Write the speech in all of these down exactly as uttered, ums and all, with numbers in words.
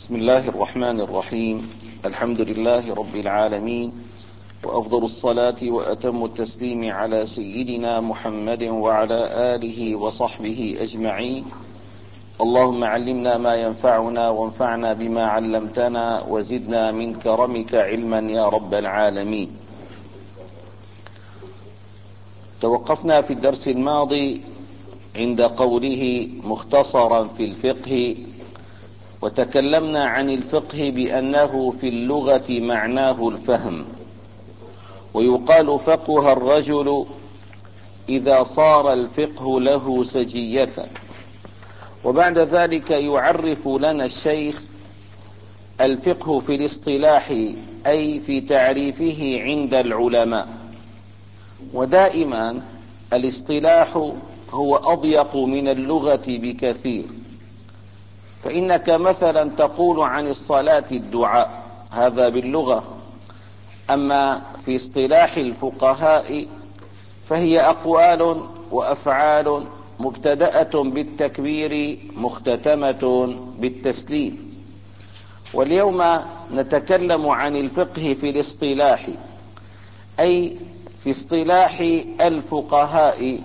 بسم الله الرحمن الرحيم. الحمد لله رب العالمين، وأفضل الصلاة وأتم التسليم على سيدنا محمد وعلى آله وصحبه أجمعين. اللهم علمنا ما ينفعنا وانفعنا بما علمتنا وزدنا من كرمك علما يا رب العالمين. توقفنا في الدرس الماضي عند قوله مختصرا في الفقه، وتكلمنا عن الفقه بأنه في اللغة معناه الفهم، ويقال فقه الرجل إذا صار الفقه له سجية. وبعد ذلك يعرف لنا الشيخ الفقه في الاصطلاح، أي في تعريفه عند العلماء. ودائما الاصطلاح هو أضيق من اللغة بكثير، فإنك مثلا تقول عن الصلاة الدعاء، هذا باللغة، أما في اصطلاح الفقهاء فهي أقوال وأفعال مبتدأة بالتكبير مختتمة بالتسليم. واليوم نتكلم عن الفقه في الاصطلاح، أي في اصطلاح الفقهاء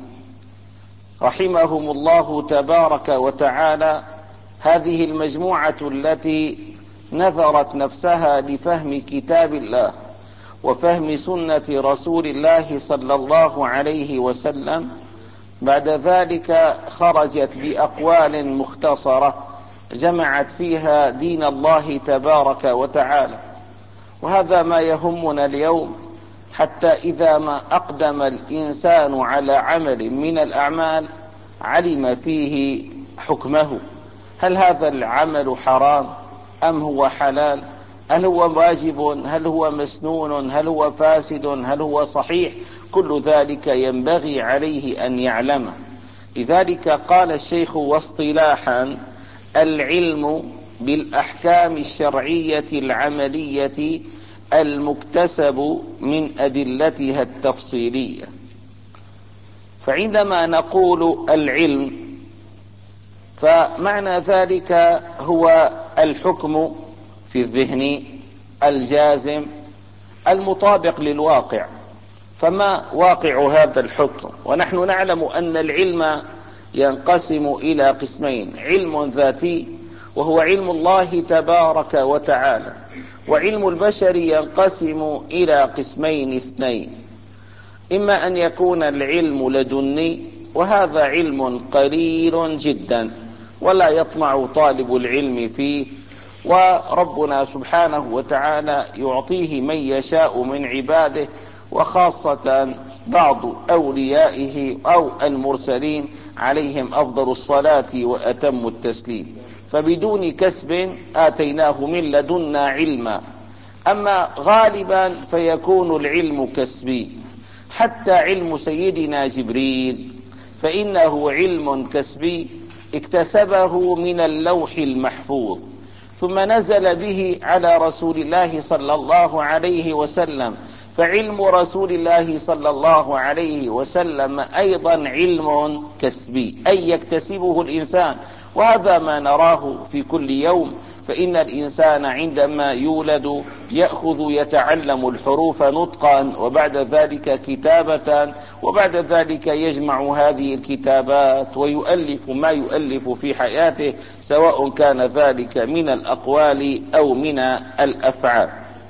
رحمهم الله تبارك وتعالى، هذه المجموعة التي نذرت نفسها لفهم كتاب الله وفهم سنة رسول الله صلى الله عليه وسلم، بعد ذلك خرجت بأقوال مختصرة جمعت فيها دين الله تبارك وتعالى. وهذا ما يهمنا اليوم، حتى إذا ما أقدم الإنسان على عمل من الأعمال علم فيه حكمه، هل هذا العمل حرام أم هو حلال؟ هل هو واجب؟ هل هو مسنون؟ هل هو فاسد؟ هل هو صحيح؟ كل ذلك ينبغي عليه أن يعلمه. لذلك قال الشيخ: واصطلاحا العلم بالأحكام الشرعية العملية المكتسب من أدلتها التفصيلية. فعندما نقول العلم فمعنى ذلك هو الحكم في الذهن الجازم المطابق للواقع. فما واقع هذا الحكم؟ ونحن نعلم أن العلم ينقسم إلى قسمين: علم ذاتي وهو علم الله تبارك وتعالى، وعلم البشر ينقسم إلى قسمين اثنين: إما أن يكون العلم لدني، وهذا علم قليل جدا ولا يطمع طالب العلم فيه، وربنا سبحانه وتعالى يعطيه من يشاء من عباده، وخاصة بعض أوليائه أو المرسلين عليهم أفضل الصلاة وأتم التسليم، فبدون كسب آتيناه من لدنا علما. أما غالبا فيكون العلم كسبي، حتى علم سيدنا جبريل فإنه علم كسبي اكتسبه من اللوح المحفوظ، ثم نزل به على رسول الله صلى الله عليه وسلم، فعلم رسول الله صلى الله عليه وسلم أيضا علم كسبي، أي يكتسبه الإنسان. وهذا ما نراه في كل يوم، فإن الإنسان عندما يولد يأخذ يتعلم الحروف نطقا، وبعد ذلك كتابة، وبعد ذلك يجمع هذه الكتابات ويؤلف ما يؤلف في حياته، سواء كان ذلك من الأقوال أو من الأفعال.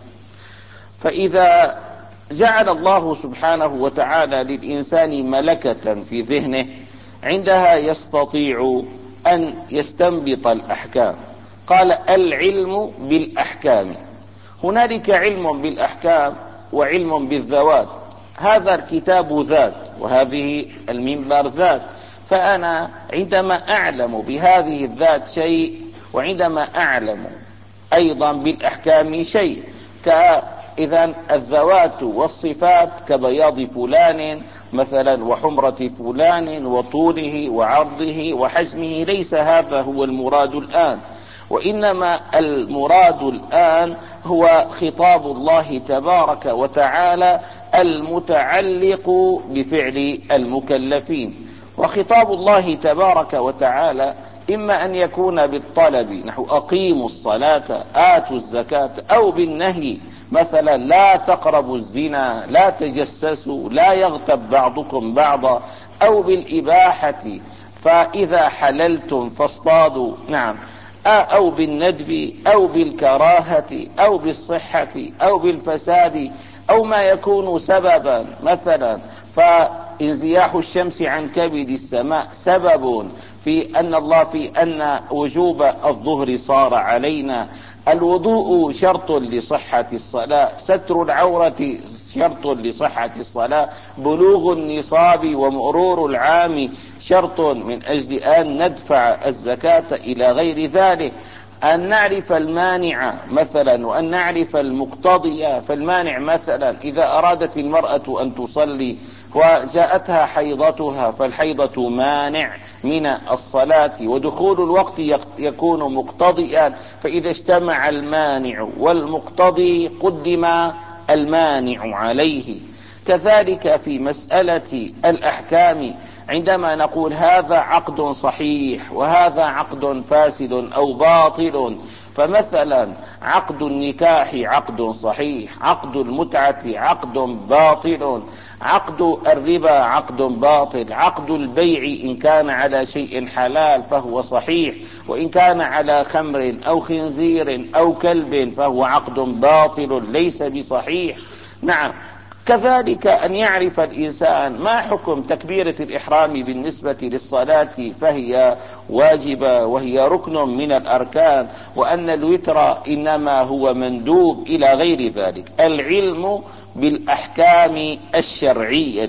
فإذا جعل الله سبحانه وتعالى للإنسان ملكة في ذهنه، عندها يستطيع أن يستنبط الأحكام. قال: العلم بالأحكام. هنالك علم بالأحكام وعلم بالذوات. هذا الكتاب ذات، وهذه المنبر ذات، فأنا عندما أعلم بهذه الذات شيء، وعندما أعلم أيضا بالأحكام شيء. إذن الذوات والصفات كبياض فلان مثلا وحمرة فلان وطوله وعرضه وحجمه، ليس هذا هو المراد الآن، وإنما المراد الآن هو خطاب الله تبارك وتعالى المتعلق بفعل المكلفين. وخطاب الله تبارك وتعالى إما أن يكون بالطلب نحو أقيموا الصلاة آتوا الزكاة، أو بالنهي مثلا لا تقربوا الزنا، لا تجسسوا، لا يغتب بعضكم بعضا، أو بالإباحة فإذا حللتم فاصطادوا، نعم، أو بالندب أو بالكراهة أو بالصحة أو بالفساد، أو ما يكون سببا مثلا فانزياح الشمس عن كبد السماء سبب في أن الله في أن وجوب الظهر صار علينا، الوضوء شرط لصحة الصلاة، ستر العورة شرط لصحة الصلاة، بلوغ النصاب ومرور العام شرط من أجل أن ندفع الزكاة إلى غير ذلك، أن نعرف المانع مثلا وأن نعرف المقتضي. فالمانع مثلا إذا أرادت المرأة أن تصلي وجاءتها حيضتها فالحيضة مانع من الصلاة، ودخول الوقت يكون مقتضيا، فإذا اجتمع المانع والمقتضي قدم المانع عليه. كذلك في مسألة الأحكام عندما نقول هذا عقد صحيح وهذا عقد فاسد أو باطل، فمثلا عقد النكاح عقد صحيح، عقد المتعة عقد باطل، عقد الربا عقد باطل، عقد البيع إن كان على شيء حلال فهو صحيح، وإن كان على خمر أو خنزير أو كلب فهو عقد باطل ليس بصحيح. نعم، كذلك أن يعرف الإنسان ما حكم تكبيرة الإحرام بالنسبة للصلاة، فهي واجبة وهي ركن من الأركان، وأن الوتر إنما هو مندوب إلى غير ذلك. العلم بالأحكام الشرعية،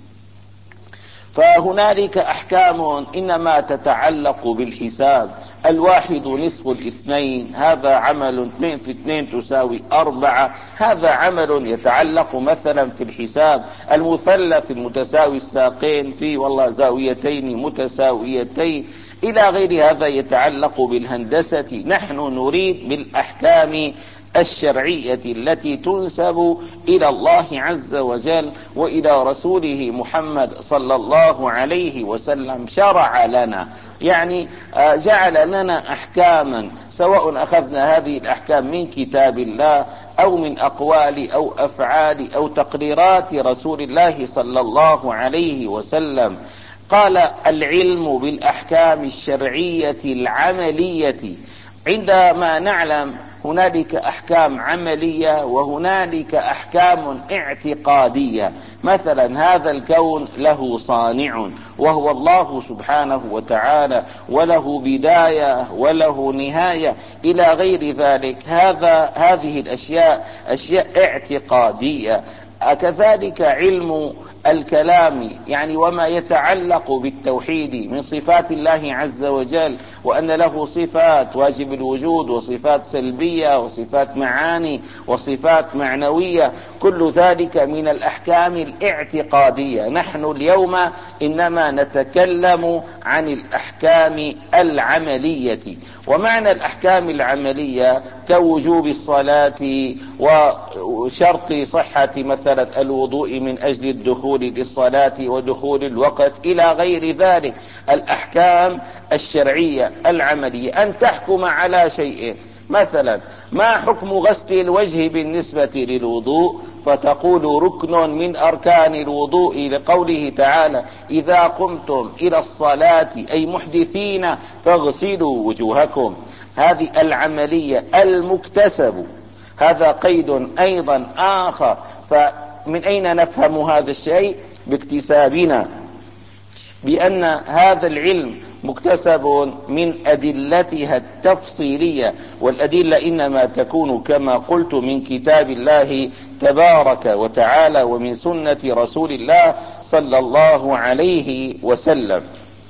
فهنالك أحكام إنما تتعلق بالحساب، الواحد نصف الاثنين، هذا عمل، اثنين في اثنين تساوي أربعة، هذا عمل يتعلق مثلا في الحساب، المثلث المتساوي الساقين في والله زاويتين متساويتين إلى غير هذا يتعلق بالهندسة. نحن نريد بالأحكام الشرعية التي تنسب إلى الله عز وجل وإلى رسوله محمد صلى الله عليه وسلم، شرع لنا يعني جعل لنا أحكاما، سواء أخذنا هذه الأحكام من كتاب الله أو من أقوال أو أفعال أو تقريرات رسول الله صلى الله عليه وسلم. قال العلم بالأحكام الشرعية العملية، عندما نعلم هنالك أحكام عملية وهنالك أحكام اعتقادية، مثلا هذا الكون له صانع وهو الله سبحانه وتعالى، وله بداية وله نهاية إلى غير ذلك، هذا هذه الأشياء أشياء اعتقادية. كذلك علم الكلام يعني وما يتعلق بالتوحيد من صفات الله عز وجل، وأن له صفات واجب الوجود وصفات سلبية وصفات معاني وصفات معنوية، كل ذلك من الأحكام الاعتقادية. نحن اليوم إنما نتكلم عن الأحكام العملية، ومعنى الأحكام العملية كوجوب الصلاة وشرط صحة مثلا الوضوء من أجل الدخول للصلاة ودخول الوقت إلى غير ذلك. الأحكام الشرعية العملية أن تحكم على شيء، مثلا ما حكم غسل الوجه بالنسبة للوضوء، فتقول ركن من أركان الوضوء لقوله تعالى إذا قمتم إلى الصلاة أي محدثين فاغسلوا وجوهكم. هذه العملية المكتسب، هذا قيد أيضا آخر. فمن أين نفهم هذا الشيء؟ باكتسابنا، بأن هذا العلم مكتسب من أدلتها التفصيلية، والأدلة إنما تكون كما قلت من كتاب الله تبارك وتعالى ومن سنة رسول الله صلى الله عليه وسلم.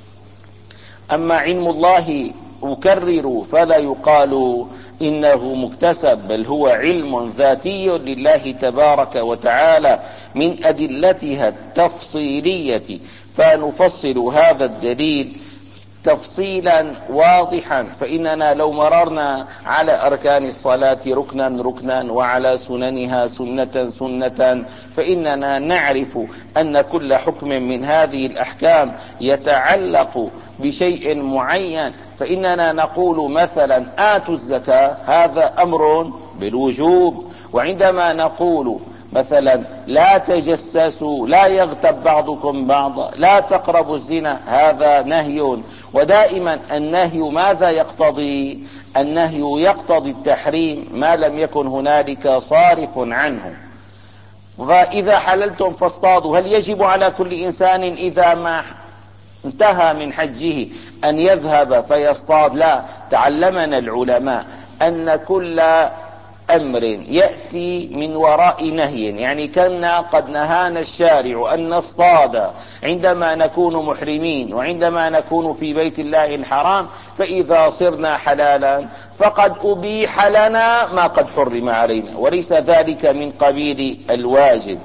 أما علم الله أكرر فلا يقال إنه مكتسب، بل هو علم ذاتي لله تبارك وتعالى من أدلتها التفصيلية، فنفصل هذا الدليل تفصيلا واضحا. فإننا لو مررنا على أركان الصلاة ركنا ركنا وعلى سننها سنة سنة، فإننا نعرف أن كل حكم من هذه الأحكام يتعلق بشيء معين، فإننا نقول مثلا آتوا الزكاة، هذا أمر بالوجوب. وعندما نقول مثلا لا تجسسوا، لا يغتب بعضكم بعضا، لا تقربوا الزنا، هذا نهي. ودائما النهي ماذا يقتضي؟ النهي يقتضي التحريم ما لم يكن هنالك صارف عنه. وإذا حللتم فاصطادوا، هل يجب على كل إنسان إذا ما انتهى من حجه أن يذهب فيصطاد؟ لا، تعلمنا العلماء أن كل أمر يأتي من وراء نهي، يعني كنا قد نهانا الشارع أن نصطاد عندما نكون محرمين وعندما نكون في بيت الله الحرام، فإذا صرنا حلالا فقد أبيح لنا ما قد حرم علينا، وليس ذلك من قبيل الواجب.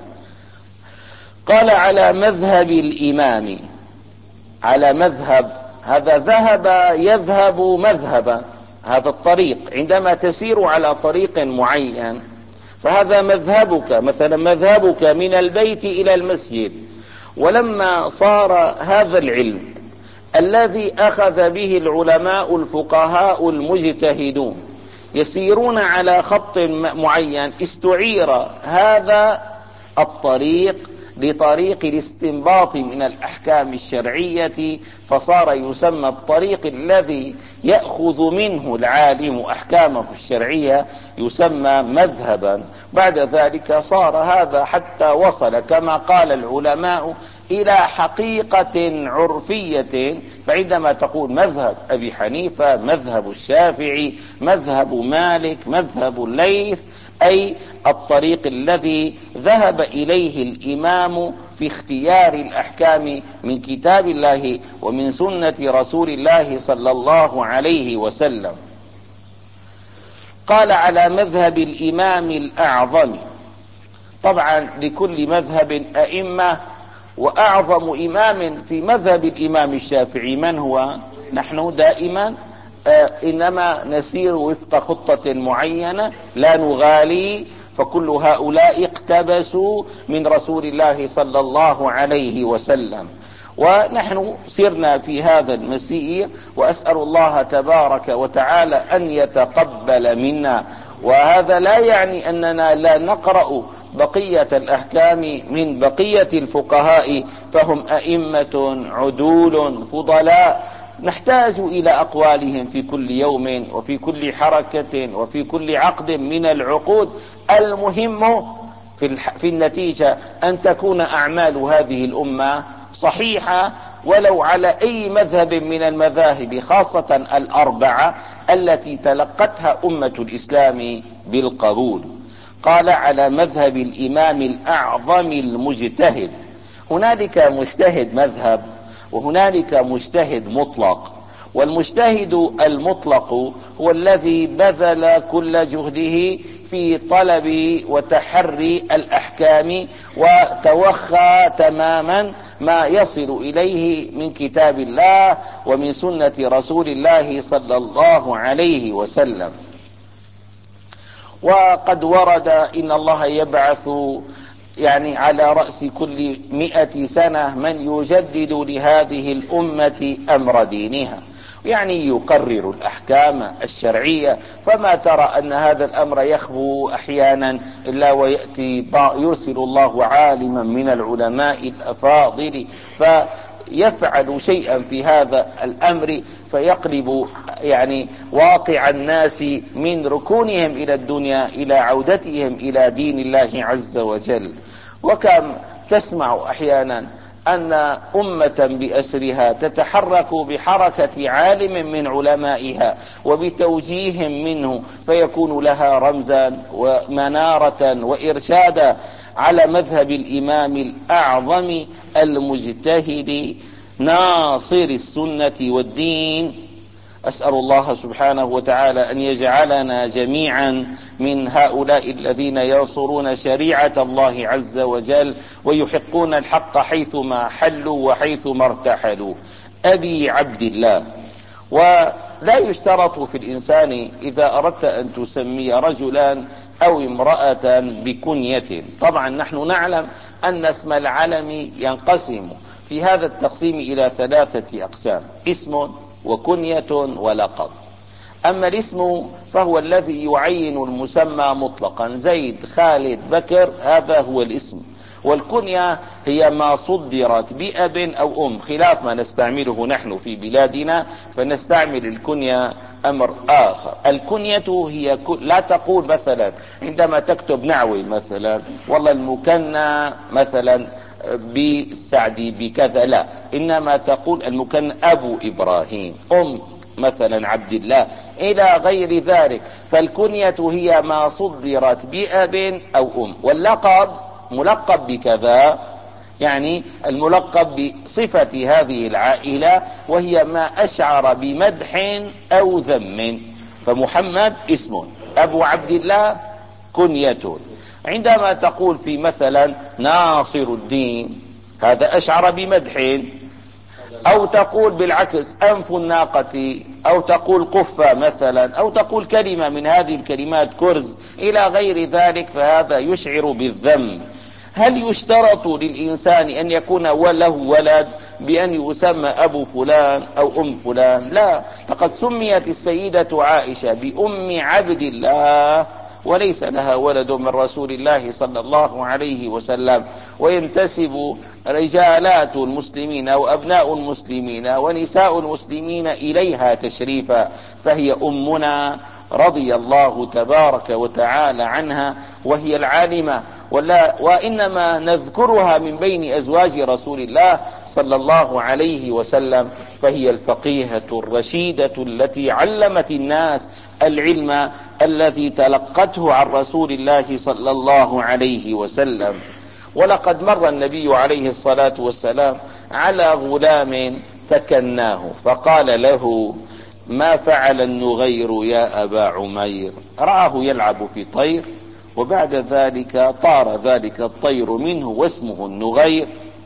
قال على مذهب الإمام، على مذهب، هذا ذهب يذهب مذهبا، هذا الطريق عندما تسير على طريق معين فهذا مذهبك، مثلا مذهبك من البيت إلى المسجد. ولما صار هذا العلم الذي أخذ به العلماء الفقهاء المجتهدون يسيرون على خط معين، استعير هذا الطريق لطريق الاستنباط من الأحكام الشرعية، فصار يسمى الطريق الذي يأخذ منه العالم أحكامه الشرعية يسمى مذهبا. بعد ذلك صار هذا حتى وصل كما قال العلماء إلى حقيقة عرفية. فعندما تقول مذهب أبي حنيفة، مذهب الشافعي، مذهب مالك، مذهب الليث، أي الطريق الذي ذهب إليه الإمام في اختيار الأحكام من كتاب الله ومن سنة رسول الله صلى الله عليه وسلم. قال على مذهب الإمام الأعظم. طبعا لكل مذهب أئمة، وأعظم إمام في مذهب الإمام الشافعي من هو؟ نحن دائما آه إنما نسير وفق خطة معينة، لا نغالي، فكل هؤلاء اقتبسوا من رسول الله صلى الله عليه وسلم، ونحن سرنا في هذا المسير، وأسأل الله تبارك وتعالى أن يتقبل منا. وهذا لا يعني أننا لا نقرأ بقية الأحكام من بقية الفقهاء، فهم أئمة عدول فضلاء، نحتاج إلى أقوالهم في كل يوم وفي كل حركة وفي كل عقد من العقود. المهم في, في النتيجة أن تكون أعمال هذه الأمة صحيحة، ولو على أي مذهب من المذاهب، خاصة الأربعة التي تلقتها أمة الإسلام بالقبول. قال على مذهب الإمام الأعظم المجتهد. هنالك مجتهد مذهب وهنالك مجتهد مطلق، والمجتهد المطلق هو الذي بذل كل جهده في طلب وتحري الأحكام وتوخى تماما ما يصل إليه من كتاب الله ومن سنة رسول الله صلى الله عليه وسلم. وقد ورد إن الله يبعث يعني على رأس كل مئة سنة من يجدد لهذه الأمة أمر دينها، يعني يقرر الأحكام الشرعية. فما ترى أن هذا الأمر يخبو أحيانا إلا ويأتي يرسل الله عالما من العلماء الأفاضل فيفعل شيئا في هذا الأمر، فيقلب يعني واقع الناس من ركونهم إلى الدنيا إلى عودتهم إلى دين الله عز وجل. وكم تسمع أحيانا أن أمة بأسرها تتحرك بحركة عالم من علمائها وبتوجيه منه، فيكون لها رمزا ومنارة وإرشادا. على مذهب الإمام الأعظم المجتهد ناصر السنة والدين. أسأل الله سبحانه وتعالى أن يجعلنا جميعا من هؤلاء الذين ينصرون شريعة الله عز وجل ويحقون الحق حيثما حلوا وحيثما ارتحلوا. أبي عبد الله. ولا يشترط في الإنسان إذا أردت أن تسمي رجلا أو امرأة بكنية. طبعا نحن نعلم أن اسم العلم ينقسم، في هذا التقسيم إلى ثلاثة أقسام: اسم وكنية ولقب. أما الاسم فهو الذي يعين المسمى مطلقا، زيد، خالد، بكر، هذا هو الاسم. والكنية هي ما صدرت بأب أو أم، خلاف ما نستعمله نحن في بلادنا، فنستعمل الكنية أمر آخر. الكنية هي لا تقول مثلا عندما تكتب نعوي مثلا والله المكنى مثلا بالسعدي بكذا، لا، إنما تقول المكنى أبو إبراهيم، أم مثلا عبد الله، إلى غير ذلك. فالكنية هي ما صدرت بأب أو أم. واللقب ملقب بكذا، يعني الملقب بصفة هذه العائلة، وهي ما أشعر بمدح أو ذم. فمحمد اسم، أبو عبد الله كنية. عندما تقول في مثلا ناصر الدين، هذا أشعر بمدح. أو تقول بالعكس أنف الناقة، أو تقول قفة مثلا، أو تقول كلمة من هذه الكلمات كرز إلى غير ذلك، فهذا يشعر بالذم. هل يشترط للإنسان أن يكون له ولد بأن يسمى أبو فلان أو أم فلان؟ لا، لقد سميت السيدة عائشة بأم عبد الله وليس لها ولد من رسول الله صلى الله عليه وسلم، وينتسب رجالات المسلمين أو أبناء المسلمين ونساء المسلمين إليها تشريفا، فهي أمنا رضي الله تبارك وتعالى عنها، وهي العالمة، ولا وإنما نذكرها من بين أزواج رسول الله صلى الله عليه وسلم، فهي الفقيهة الرشيدة التي علمت الناس العلم الذي تلقته عن رسول الله صلى الله عليه وسلم. ولقد مر النبي عليه الصلاة والسلام على غلام فكناه فقال له: ما فعل النغير يا أبا عمير؟ رآه يلعب في طير، وبعد ذلك طار ذلك الطير منه واسمه النغير،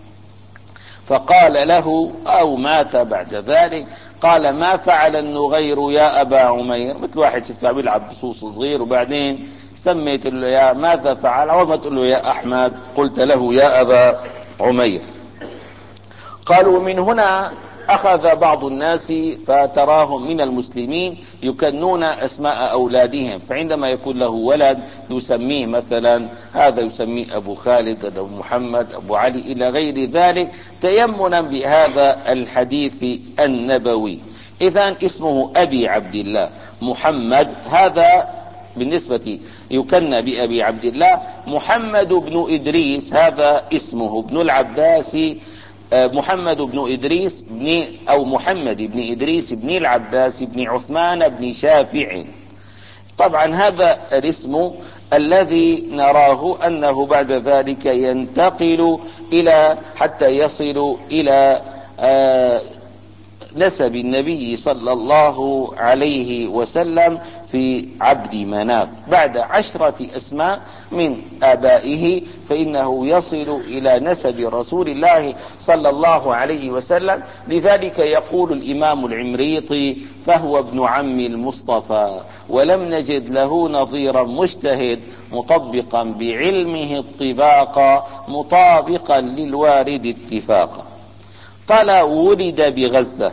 فقال له أو مات بعد ذلك، قال: ما فعل النغير يا أبا عمير؟ مثل واحد شفته بيلعب بصوص صغير وبعدين سميت له يا ماذا فعل، أول ما تقول له يا أحمد قلت له يا أبا عمير. قالوا من هنا أخذ بعض الناس فتراهم من المسلمين يكنون أسماء أولادهم، فعندما يكون له ولد يسميه مثلا هذا يسميه أبو خالد، أبو محمد، أبو علي، إلى غير ذلك، تيمنا بهذا الحديث النبوي. إذن اسمه أبي عبد الله محمد، هذا بالنسبة يكنى بأبي عبد الله. محمد بن إدريس هذا اسمه، ابن العباس محمد بن إدريس بن أو محمد بن إدريس بن العباس بن عثمان بن شافع. طبعا هذا الاسم الذي نراه أنه بعد ذلك ينتقل إلى حتى يصل إلى آه نسب النبي صلى الله عليه وسلم في عبد مناف بعد عشرة أسماء من آبائه، فإنه يصل إلى نسب رسول الله صلى الله عليه وسلم. لذلك يقول الإمام العمريطي: فهو ابن عم المصطفى ولم نجد له نظيرا مجتهد، مطبقا بعلمه الطباق، مطابقا للوارد اتفاقا. قال: ولد بغزة.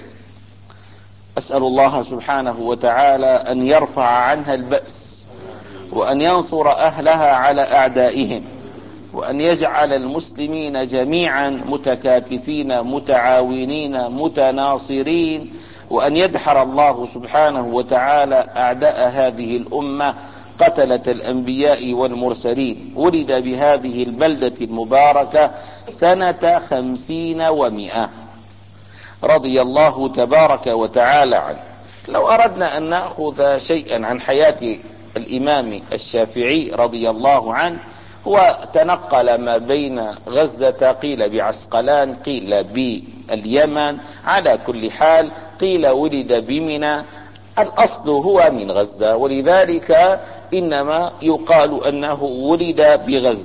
أسأل الله سبحانه وتعالى أن يرفع عنها البأس، وأن ينصر أهلها على أعدائهم، وأن يجعل المسلمين جميعا متكاتفين متعاونين متناصرين، وأن يدحر الله سبحانه وتعالى أعداء هذه الأمة قتلة الأنبياء والمرسلين. ولد بهذه البلدة المباركة سنة خمسين ومئة، رضي الله تبارك وتعالى عنه. لو أردنا أن نأخذ شيئا عن حياة الإمام الشافعي رضي الله عنه، هو تنقل ما بين غزة، قيل بعسقلان، قيل باليمن، على كل حال قيل ولد بمنى، الأصل هو من غزة، ولذلك إنما يقال أنه ولد بغزة.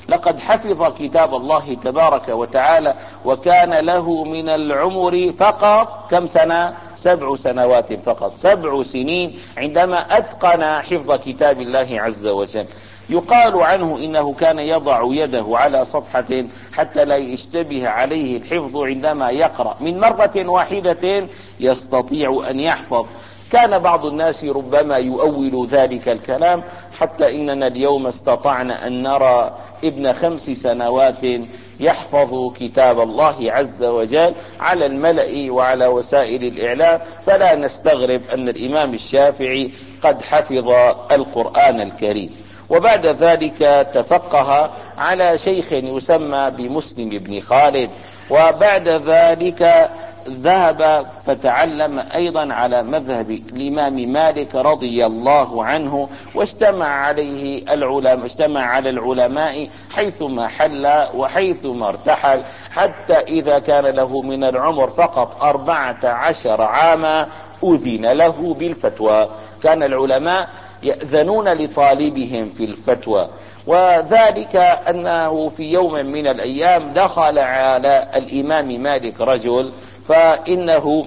لقد حفظ كتاب الله تبارك وتعالى، وكان له من العمر فقط كم سنة؟ سبع سنوات فقط، سبع سنين عندما أتقن حفظ كتاب الله عز وجل. يقال عنه إنه كان يضع يده على صفحة حتى لا يشتبه عليه الحفظ عندما يقرأ، من مرة واحدة يستطيع أن يحفظ. كان بعض الناس ربما يؤول ذلك الكلام، حتى إننا اليوم استطعنا أن نرى ابن خمس سنوات يحفظ كتاب الله عز وجل على الملأ وعلى وسائل الإعلام، فلا نستغرب أن الإمام الشافعي قد حفظ القرآن الكريم. وبعد ذلك تفقه على شيخ يسمى بمسلم بن خالد، وبعد ذلك ذهب فتعلم أيضا على مذهب الإمام مالك رضي الله عنه، واجتمع عليه العلماء اجتمع على العلماء حيثما حل وحيثما ارتحل، حتى إذا كان له من العمر فقط أربعة عشر عاما أذن له بالفتوى. كان العلماء يأذنون لطالبهم في الفتوى، وذلك أنه في يوم من الأيام دخل على الإمام مالك رجل، فإنه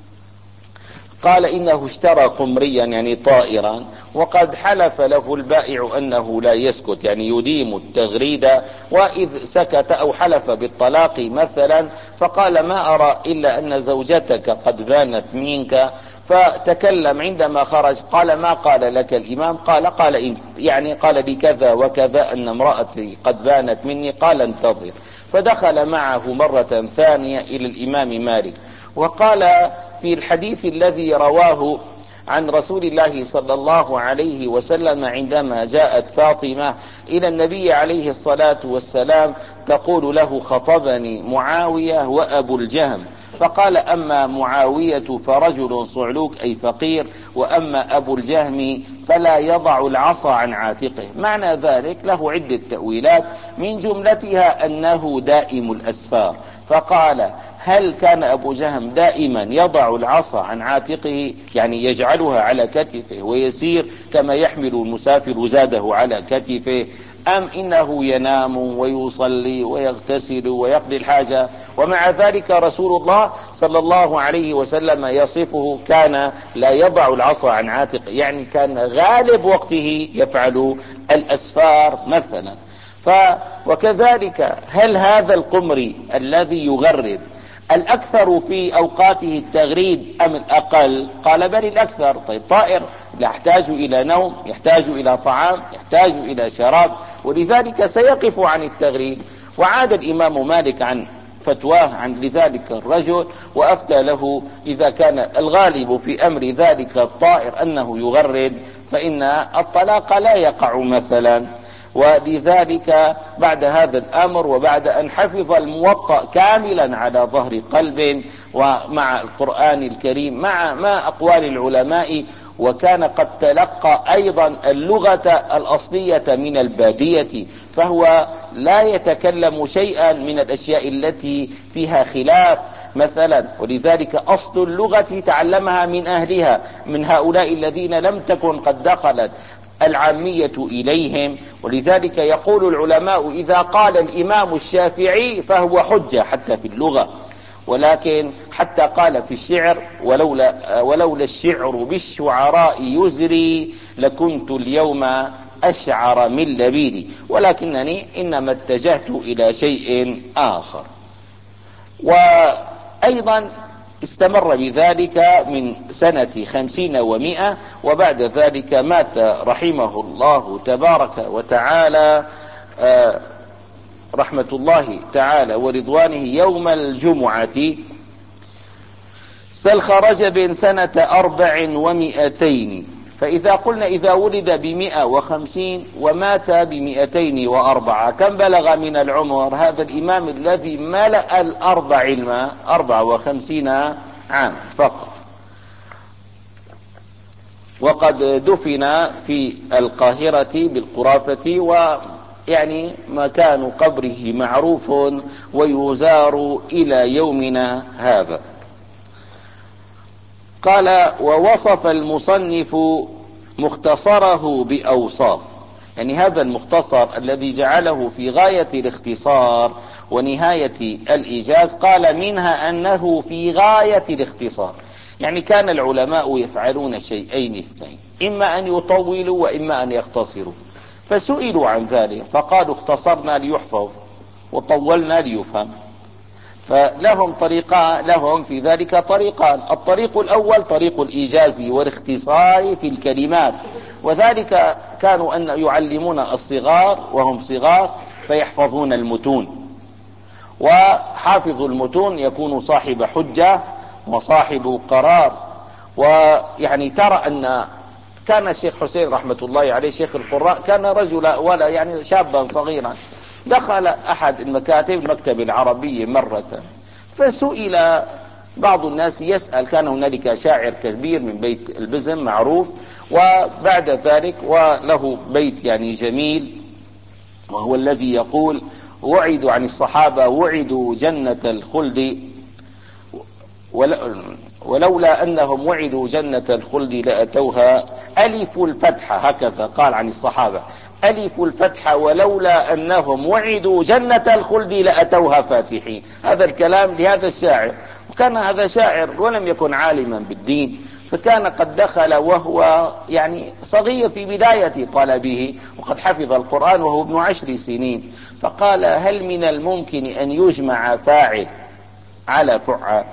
قال إنه اشترى قمريا يعني طائرا، وقد حلف له البائع أنه لا يسكت، يعني يديم التغريد، وإذ سكت أو حلف بالطلاق مثلا، فقال ما أرى إلا أن زوجتك قد بانت منك، فتكلم عندما خرج قال ما قال لك الإمام؟ قال قال يعني قال لي كذا وكذا أن امرأتي قد بانت مني. قال انتظر. فدخل معه مرة ثانية إلى الإمام مالك، وقال في الحديث الذي رواه عن رسول الله صلى الله عليه وسلم عندما جاءت فاطمة إلى النبي عليه الصلاة والسلام تقول له خطبني معاوية وأبو الجهم، فقال أما معاوية فرجل صعلوك أي فقير، وأما أبو الجهم فلا يضع العصا عن عاتقه. معنى ذلك له عدة تأويلات، من جملتها أنه دائم الأسفار. فقال هل كان أبو جهم دائما يضع العصا عن عاتقه، يعني يجعلها على كتفه ويسير كما يحمل المسافر زاده على كتفه، أم إنه ينام ويصلي ويغتسل ويقضي الحاجة؟ ومع ذلك رسول الله صلى الله عليه وسلم يصفه كان لا يضع العصا عن عاتقه، يعني كان غالب وقته يفعل الأسفار مثلا. ف وكذلك هل هذا القمري الذي يغرد الأكثر في أوقاته التغريد أم الأقل؟ قال بل الأكثر. طيب طائر يحتاج إلى نوم، يحتاج إلى طعام، يحتاج إلى شراب، ولذلك سيقف عن التغريد. وعاد الإمام مالك عن فتواه عن لذلك الرجل وأفتى له إذا كان الغالب في أمر ذلك الطائر أنه يغرد فإن الطلاق لا يقع مثلا. ولذلك بعد هذا الأمر وبعد أن حفظ الموطأ كاملا على ظهر قلب ومع القرآن الكريم مع ما أقوال العلماء، وكان قد تلقى أيضا اللغة الأصلية من البادية، فهو لا يتكلم شيئا من الأشياء التي فيها خلاف مثلا، ولذلك أصل اللغة تعلمها من أهلها، من هؤلاء الذين لم تكن قد دخلت العامية إليهم. ولذلك يقول العلماء إذا قال الإمام الشافعي فهو حجة حتى في اللغة، ولكن حتى قال في الشعر ولولا, ولولا الشعر بالشعراء يزري لكنت اليوم أشعر من لبيدي، ولكنني إنما اتجهت إلى شيء آخر. وأيضا استمر بذلك من سنة خمسين ومئة، وبعد ذلك مات رحمه الله تبارك وتعالى رحمة الله تعالى ورضوانه يوم الجمعة سلخ رجب سنة أربع ومئتين. فإذا قلنا إذا ولد بمئة وخمسين ومات بمئتين وأربعة، كم بلغ من العمر هذا الإمام الذي ملأ الأرض علما؟ أربع وخمسين عام فقط. وقد دفن في القاهرة بالقرافة، ويعني مكان قبره معروف ويزار إلى يومنا هذا. قال ووصف المصنف مختصره بأوصاف، يعني هذا المختصر الذي جعله في غاية الاختصار ونهاية الإيجاز قال منها أنه في غاية الاختصار. يعني كان العلماء يفعلون شيئين اثنين، إما أن يطولوا وإما أن يختصروا، فسئلوا عن ذلك فقالوا اختصرنا ليحفظ وطولنا ليفهم. فلهم طريقان، لهم في ذلك طريقان. الطريق الأول طريق الإيجاز والاختصار في الكلمات، وذلك كانوا أن يعلمون الصغار وهم صغار فيحفظون المتون، وحافظ المتون يكون صاحب حجة وصاحب قرار. ويعني ترى أن كان الشيخ حسين رحمة الله عليه شيخ القراء كان رجلا ولا يعني شابا صغيرا، دخل أحد المكاتب المكتب العربي مرة فسئل بعض الناس يسأل، كان هنالك شاعر كبير من بيت البزم معروف، وبعد ذلك وله بيت يعني جميل، وهو الذي يقول وعدوا عن الصحابة وعدوا جنة الخلد ولولا أنهم وعدوا جنة الخلد لأتوها ألف الفتح، هكذا قال عن الصحابة ألف الفتح ولولا أنهم وعدوا جنة الخلد لأتوها فاتحين. هذا الكلام لهذا الشاعر، وكان هذا شاعر ولم يكن عالما بالدين، فكان قد دخل وهو يعني صغير في بداية طلبه وقد حفظ القرآن وهو ابن عشر سنين، فقال هل من الممكن أن يجمع فاعل على فعال؟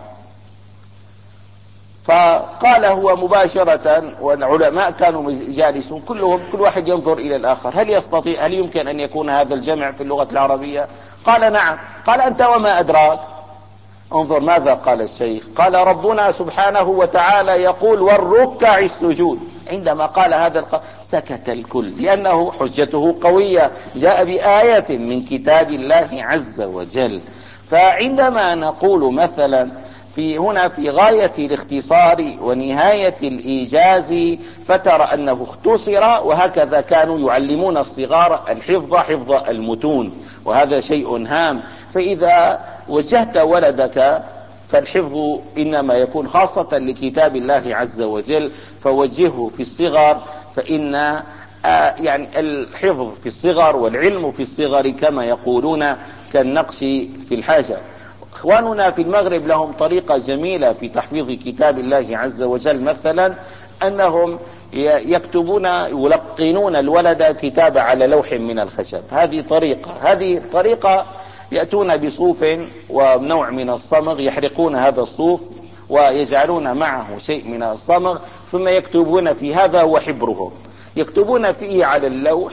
فقال هو مباشرة، والعلماء كانوا جالسون كلهم كل واحد ينظر إلى الآخر، هل يستطيع هل يمكن أن يكون هذا الجمع في اللغة العربية؟ قال نعم. قال أنت وما أدراك؟ انظر ماذا قال الشيخ، قال ربنا سبحانه وتعالى يقول والركع السجود. عندما قال هذا الق... سكت الكل، لأنه حجته قوية، جاء بآية من كتاب الله عز وجل. فعندما نقول مثلا في هنا في غاية الاختصار ونهاية الإيجاز، فترى أنه اختصر، وهكذا كانوا يعلمون الصغار الحفظ حفظ المتون، وهذا شيء هام. فإذا وجهت ولدك فالحفظ إنما يكون خاصة لكتاب الله عز وجل، فوجهه في الصغر، فإن آه يعني الحفظ في الصغر والعلم في الصغر كما يقولون كالنقش في الحجر. اخواننا في المغرب لهم طريقة جميلة في تحفيظ كتاب الله عز وجل، مثلا انهم يكتبون يلقنون الولد كتاب على لوح من الخشب. هذه طريقة هذه طريقة يأتون بصوف ونوع من الصمغ، يحرقون هذا الصوف ويجعلون معه شيء من الصمغ، ثم يكتبون في هذا وحبرهم، يكتبون فيه على اللوح.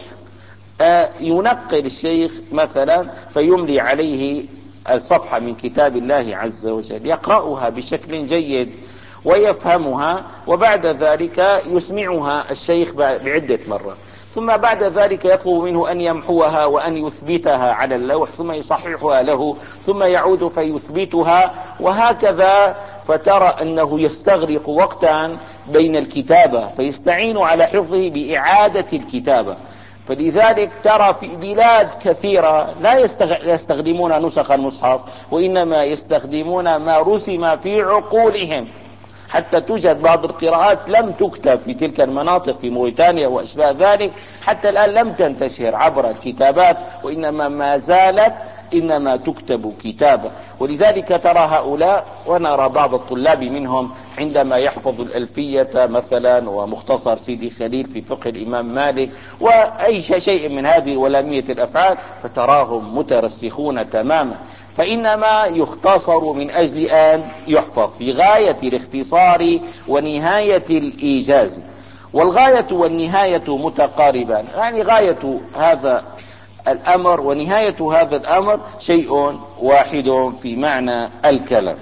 ينقل الشيخ مثلا فيملي عليه الصفحة من كتاب الله عز وجل، يقرأها بشكل جيد ويفهمها، وبعد ذلك يسمعها الشيخ بعدة مرات، ثم بعد ذلك يطلب منه أن يمحوها وأن يثبتها على اللوح، ثم يصححها له، ثم يعود فيثبتها، وهكذا. فترى أنه يستغرق وقتا بين الكتابة، فيستعين على حفظه بإعادة الكتابة. فلذلك ترى في بلاد كثيرة لا يستخدمون نسخ المصحف، وإنما يستخدمون ما رسم في عقولهم، حتى توجد بعض القراءات لم تكتب في تلك المناطق في موريتانيا وأشباه ذلك، حتى الآن لم تنتشر عبر الكتابات، وإنما ما زالت إنما تكتب كتابة. ولذلك ترى هؤلاء، ونرى بعض الطلاب منهم عندما يحفظ الألفية مثلا ومختصر سيدي خليل في فقه الإمام مالك وأي شيء من هذه ولامية الأفعال، فتراهم مترسخون تماما، فإنما يختصر من أجل أن يحفظ في غاية الاختصار ونهاية الإيجاز. والغاية والنهاية متقاربان، يعني غاية هذا الأمر ونهاية هذا الأمر شيء واحد في معنى الكلام،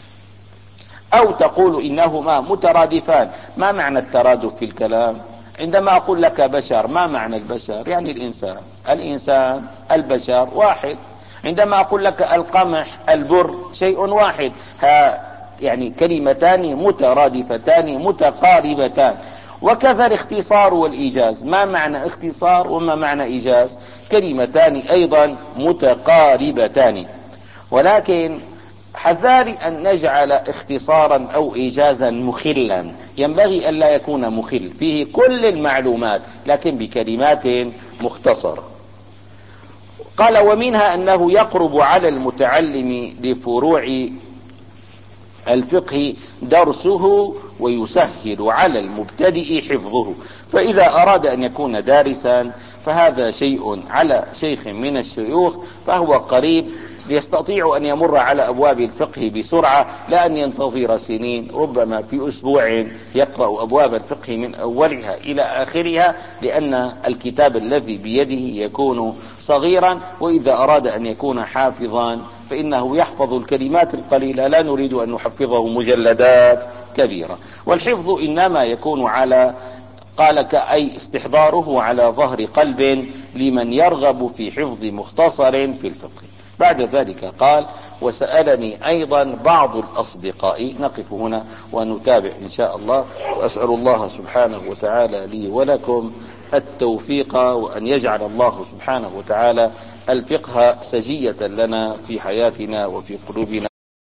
أو تقول إنهما مترادفان. ما معنى الترادف في الكلام؟ عندما أقول لك بشر، ما معنى البشر؟ يعني الإنسان الإنسان البشر واحد. عندما أقول لك القمح البر شيء واحد، ها يعني كلمتان مترادفتان متقاربتان. وكذا الاختصار والإيجاز، ما معنى اختصار وما معنى إيجاز؟ كلمتان أيضا متقاربتان، ولكن حذار أن نجعل اختصارا أو إيجازا مخلا، ينبغي أن لا يكون مخل، فيه كل المعلومات لكن بكلمات مختصرة. قال ومنها أنه يقرب على المتعلم لفروع الفقه درسه ويسهل على المبتدئ حفظه، فإذا أراد أن يكون دارسا فهذا شيء على شيخ من الشيوخ فهو قريب يستطيع أن يمر على أبواب الفقه بسرعة، لا أن ينتظر سنين، ربما في أسبوع يقرأ أبواب الفقه من أولها إلى آخرها، لأن الكتاب الذي بيده يكون صغيرا. وإذا أراد أن يكون حافظا فإنه يحفظ الكلمات القليلة، لا نريد أن نحفظه مجلدات كبيرة. والحفظ إنما يكون على قال كأي استحضاره على ظهر قلب لمن يرغب في حفظ مختصر في الفقه. بعد ذلك قال وسألني أيضا بعض الأصدقاء. نقف هنا ونتابع إن شاء الله، وأسأل الله سبحانه وتعالى لي ولكم التوفيق، وأن يجعل الله سبحانه وتعالى الفقه سجية لنا في حياتنا وفي قلوبنا.